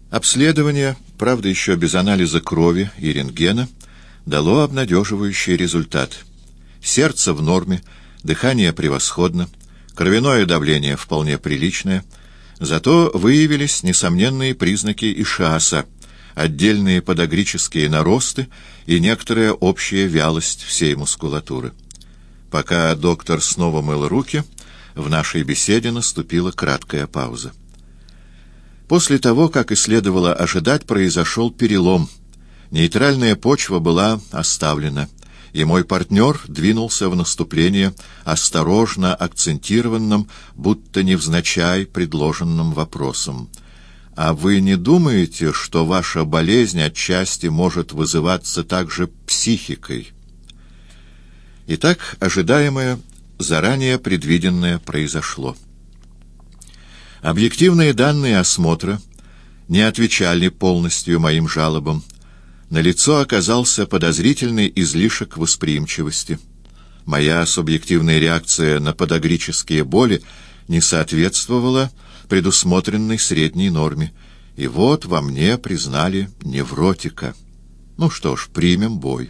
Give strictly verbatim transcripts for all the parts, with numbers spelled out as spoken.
Обследование, правда еще без анализа крови и рентгена, дало обнадеживающий результат. Сердце в норме, дыхание превосходно, кровяное давление вполне приличное, зато выявились несомненные признаки ишиаса, отдельные подагрические наросты и некоторая общая вялость всей мускулатуры. Пока доктор снова мыл руки, в нашей беседе наступила краткая пауза. После того, как и следовало ожидать, произошел перелом. Нейтральная почва была оставлена, и мой партнер двинулся в наступление осторожно акцентированным, будто невзначай предложенным вопросом. «А вы не думаете, что ваша болезнь отчасти может вызываться также психикой?» Итак, ожидаемое, заранее предвиденное произошло. Объективные данные осмотра не отвечали полностью моим жалобам. Налицо оказался подозрительный излишек восприимчивости. Моя субъективная реакция на подагрические боли не соответствовала предусмотренной средней норме, и вот во мне признали невротика. Ну что ж, примем бой.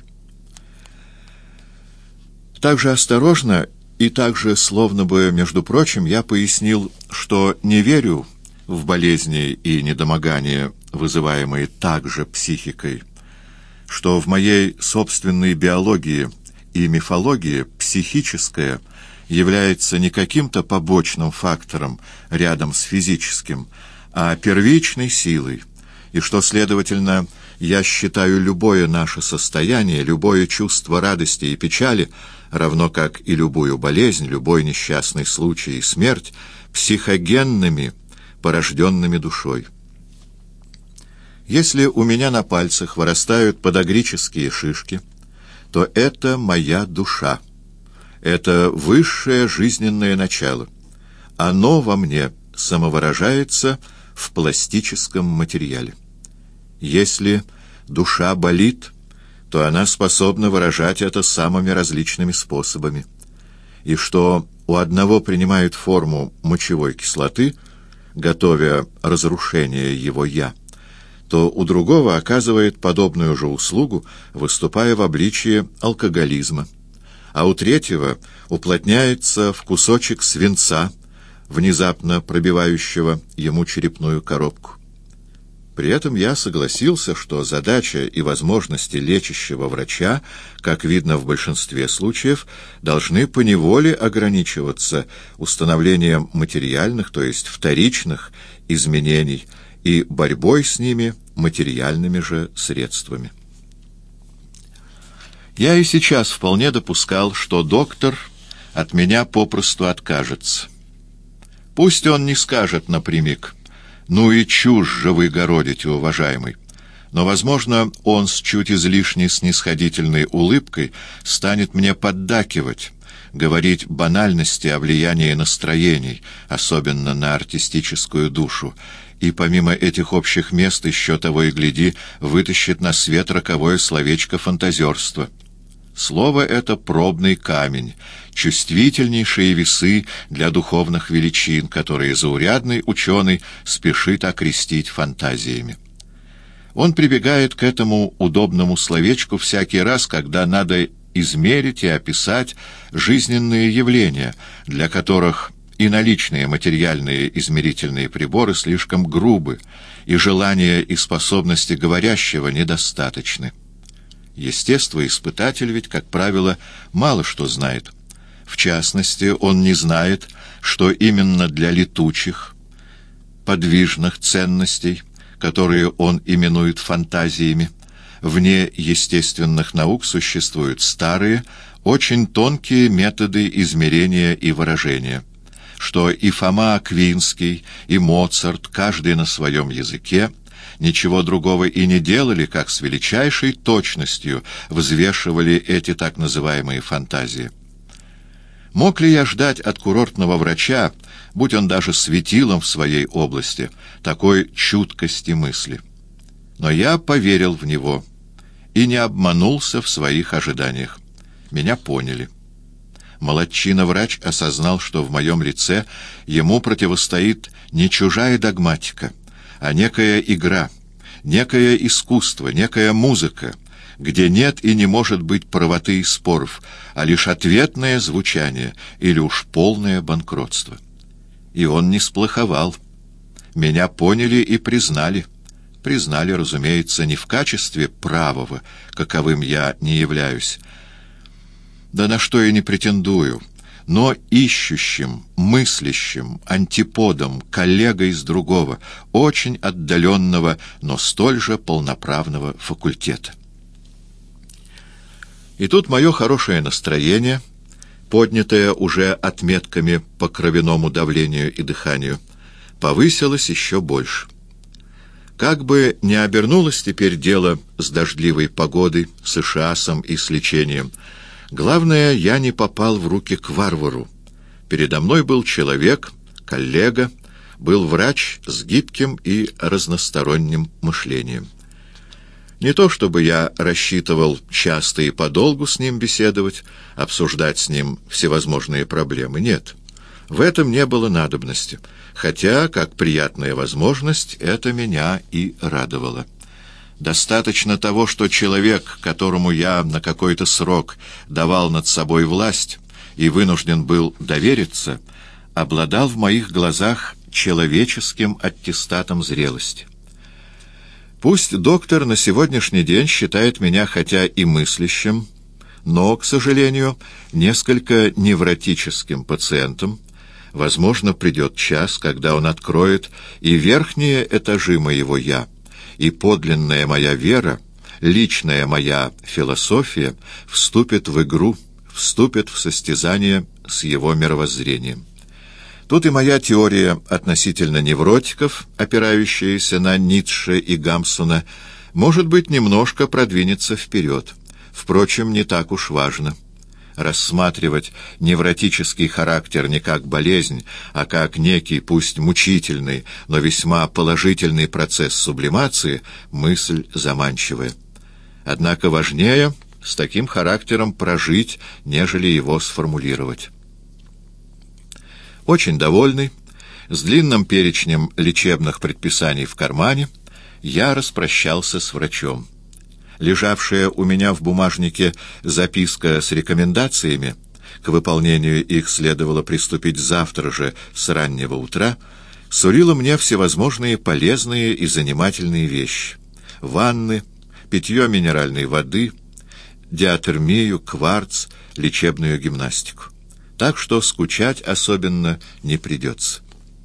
Также осторожно и также, словно бы, между прочим, я пояснил, что не верю в болезни и недомогания, вызываемые также психикой, что в моей собственной биологии и мифологии психическое является не каким-то побочным фактором рядом с физическим, а первичной силой, и что, следовательно, я считаю любое наше состояние, любое чувство радости и печали, равно как и любую болезнь, любой несчастный случай и смерть, психогенными, порожденными душой. Если у меня на пальцах вырастают подагрические шишки, то это моя душа. Это высшее жизненное начало. Оно во мне самовыражается в пластическом материале. Если душа болит, то она способна выражать это самыми различными способами. И что у одного принимает форму мочевой кислоты, готовя разрушение его «я», то у другого оказывает подобную же услугу, выступая в обличии алкоголизма, а у третьего уплотняется в кусочек свинца, внезапно пробивающего ему черепную коробку. При этом я согласился, что задача и возможности лечащего врача, как видно в большинстве случаев, должны поневоле ограничиваться установлением материальных, то есть вторичных, изменений и борьбой с ними материальными же средствами. Я и сейчас вполне допускал, что доктор от меня попросту откажется. Пусть он не скажет напрямик: «Ну и чушь же вы городите, уважаемый». Но, возможно, он с чуть излишней снисходительной улыбкой станет мне поддакивать, говорить банальности о влиянии настроений, особенно на артистическую душу, и помимо этих общих мест еще того и гляди вытащит на свет роковое словечко фантазерства. Слово это пробный камень, чувствительнейшие весы для духовных величин, которые заурядный ученый спешит окрестить фантазиями. Он прибегает к этому удобному словечку всякий раз, когда надо измерить и описать жизненные явления, для которых и наличные материальные измерительные приборы слишком грубы, и желания и способности говорящего недостаточны. Естествоиспытатель ведь, как правило, мало что знает. В частности, он не знает, что именно для летучих, подвижных ценностей, которые он именует фантазиями, вне естественных наук существуют старые, очень тонкие методы измерения и выражения, что и Фома Аквинский, и Моцарт, каждый на своем языке, ничего другого и не делали, как с величайшей точностью взвешивали эти так называемые фантазии. Мог ли я ждать от курортного врача, будь он даже светилом в своей области, такой чуткости мысли? Но я поверил в него и не обманулся в своих ожиданиях. Меня поняли. Молодчина-врач осознал, что в моем лице ему противостоит не чужая догматика, а некая игра, некое искусство, некая музыка, где нет и не может быть правоты и споров, а лишь ответное звучание или уж полное банкротство. И он не сплоховал. Меня поняли и признали. Признали, разумеется, не в качестве правого, каковым я не являюсь, да на что и не претендую, но ищущим, мыслящим, антиподом, коллегой из другого, очень отдаленного, но столь же полноправного факультета. И тут мое хорошее настроение, поднятое уже отметками по кровяному давлению и дыханию, повысилось еще больше. Как бы ни обернулось теперь дело с дождливой погодой, с ишиасом и с лечением, главное, я не попал в руки к варвару. Передо мной был человек, коллега, был врач с гибким и разносторонним мышлением. Не то чтобы я рассчитывал часто и подолгу с ним беседовать, обсуждать с ним всевозможные проблемы, нет. В этом не было надобности, хотя, как приятная возможность, это меня и радовало. Достаточно того, что человек, которому я на какой-то срок давал над собой власть и вынужден был довериться, обладал в моих глазах человеческим аттестатом зрелости. Пусть доктор на сегодняшний день считает меня хотя и мыслящим, но, к сожалению, несколько невротическим пациентом. Возможно, придет час, когда он откроет и верхние этажи моего «я», и подлинная моя вера, личная моя философия вступит в игру, вступит в состязание с его мировоззрением. Тут и моя теория относительно невротиков, опирающаяся на Ницше и Гамсуна, может быть, немножко продвинется вперед. Впрочем, не так уж важно. Рассматривать невротический характер не как болезнь, а как некий, пусть мучительный, но весьма положительный процесс сублимации — мысль заманчивая. Однако важнее с таким характером прожить, нежели его сформулировать. Очень довольный, с длинным перечнем лечебных предписаний в кармане, я распрощался с врачом. Лежавшая у меня в бумажнике записка с рекомендациями, к выполнению их следовало приступить завтра же с раннего утра, сулила мне всевозможные полезные и занимательные вещи: ванны, питье минеральной воды, диатермию, кварц, лечебную гимнастику. Так что скучать особенно не придется.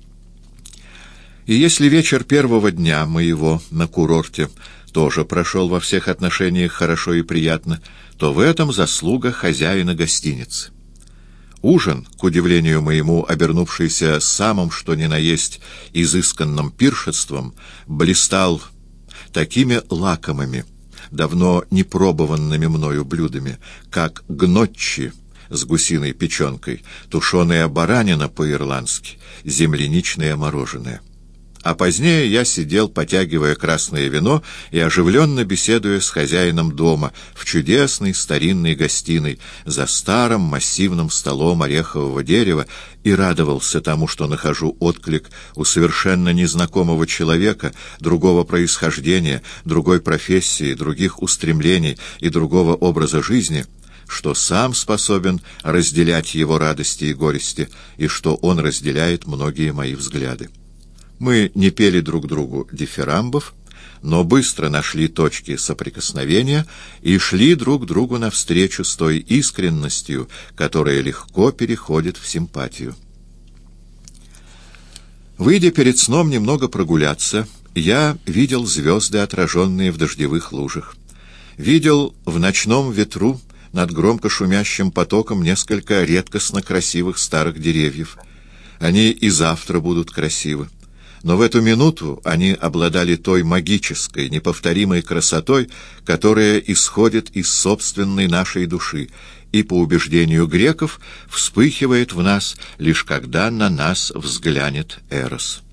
И если вечер первого дня моего на курорте тоже прошел во всех отношениях хорошо и приятно, то в этом заслуга хозяина гостиницы. Ужин, к удивлению моему, обернувшийся самым что ни на есть изысканным пиршеством, блистал такими лакомыми, давно не пробованными мною блюдами, как гнотчи с гусиной печенкой, тушеная баранина по-ирландски, земляничное мороженое. А позднее я сидел, потягивая красное вино и оживленно беседуя с хозяином дома в чудесной старинной гостиной за старым массивным столом орехового дерева и радовался тому, что нахожу отклик у совершенно незнакомого человека, другого происхождения, другой профессии, других устремлений и другого образа жизни, что сам способен разделять его радости и горести, и что он разделяет многие мои взгляды. Мы не пели друг другу дифирамбов, но быстро нашли точки соприкосновения и шли друг другу навстречу с той искренностью, которая легко переходит в симпатию. Выйдя перед сном немного прогуляться, я видел звезды, отраженные в дождевых лужах. Видел в ночном ветру над громко шумящим потоком несколько редкостно красивых старых деревьев. Они и завтра будут красивы. Но в эту минуту они обладали той магической, неповторимой красотой, которая исходит из собственной нашей души и, по убеждению греков, вспыхивает в нас, лишь когда на нас взглянет Эрос.